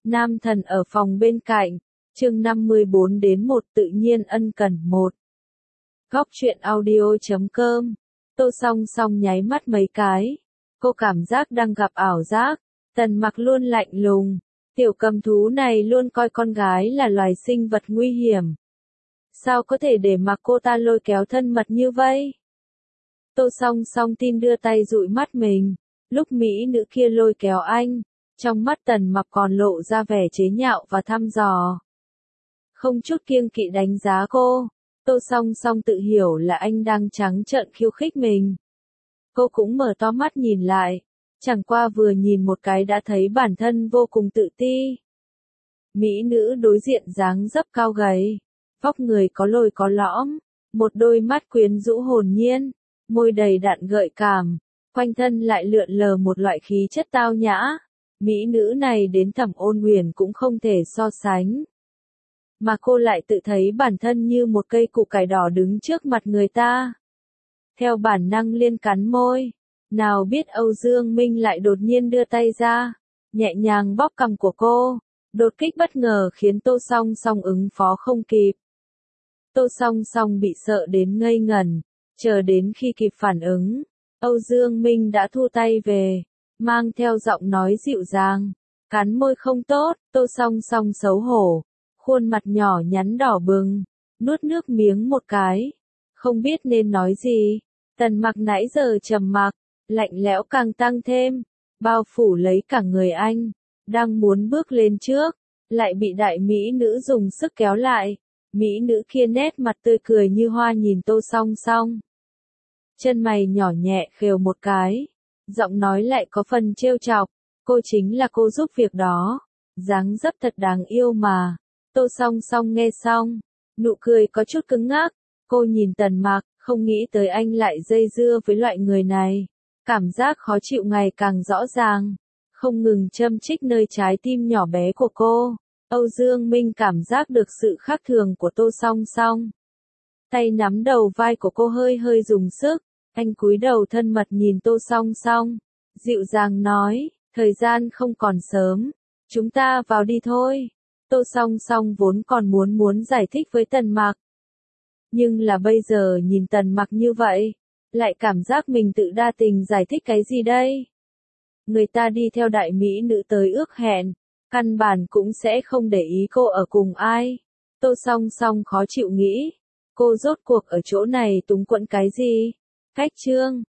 Nam thần ở phòng bên cạnh, chương 54 đến 1 tự nhiên ân cần 1. Góc truyện audio.com. Tô Song Song nháy mắt mấy cái. Cô cảm giác đang gặp ảo giác. Tần Mặc luôn lạnh lùng. Tiểu cầm thú này luôn coi con gái là loài sinh vật nguy hiểm. Sao có thể để mặc cô ta lôi kéo thân mật như vậy? Tô Song Song tin đưa tay dụi mắt mình. Lúc mỹ nữ kia lôi kéo anh, trong mắt Tần Mặc còn lộ ra vẻ chế nhạo và thăm dò. Không chút kiêng kỵ đánh giá cô. Tô Song Song tự hiểu là anh đang trắng trợn khiêu khích mình. Cô cũng mở to mắt nhìn lại. Chẳng qua vừa nhìn một cái đã thấy bản thân vô cùng tự ti. Mỹ nữ đối diện dáng dấp cao gầy, vóc người có lồi có lõm, một đôi mắt quyến rũ hồn nhiên, môi đầy đặn gợi cảm, quanh thân lại lượn lờ một loại khí chất tao nhã. Mỹ nữ này đến Thẩm Ôn Huyền cũng không thể so sánh. Mà cô lại tự thấy bản thân như một cây củ cải đỏ đứng trước mặt người ta. Theo bản năng liên cắn môi, nào biết Âu Dương Minh lại đột nhiên đưa tay ra, nhẹ nhàng bóp cằm của cô. Đột kích bất ngờ khiến Tô Song Song ứng phó không kịp. Tô Song Song bị sợ đến ngây ngẩn, chờ đến khi kịp phản ứng, Âu Dương Minh đã thu tay về, mang theo giọng nói dịu dàng, cắn môi không tốt. Tô Song Song xấu hổ, khuôn mặt nhỏ nhắn đỏ bừng, nuốt nước miếng một cái, không biết nên nói gì. Tần Mặc nãy giờ trầm mặc, lạnh lẽo càng tăng thêm, bao phủ lấy cả người anh, đang muốn bước lên trước, lại bị đại mỹ nữ dùng sức kéo lại. Mỹ nữ kia nét mặt tươi cười như hoa nhìn Tô Song Song. Chân mày nhỏ nhẹ khều một cái, giọng nói lại có phần trêu chọc, cô chính là cô giúp việc đó, dáng dấp thật đáng yêu mà. Tô Song Song nghe xong, nụ cười có chút cứng ngắc, cô nhìn Tần Mặc, không nghĩ tới anh lại dây dưa với loại người này, cảm giác khó chịu ngày càng rõ ràng, không ngừng châm chích nơi trái tim nhỏ bé của cô. Âu Dương Minh cảm giác được sự khác thường của Tô Song Song. Tay nắm đầu vai của cô hơi hơi dùng sức, anh cúi đầu thân mật nhìn Tô Song Song, dịu dàng nói, thời gian không còn sớm, chúng ta vào đi thôi. Tô Song Song vốn còn muốn giải thích với Tần Mặc. Nhưng là bây giờ nhìn Tần Mặc như vậy, lại cảm giác mình tự đa tình giải thích cái gì đây? Người ta đi theo đại mỹ nữ tới ước hẹn, căn bản cũng sẽ không để ý cô ở cùng ai. Tô Song Song khó chịu nghĩ, cô rốt cuộc ở chỗ này túng quẫn cái gì? Cách chương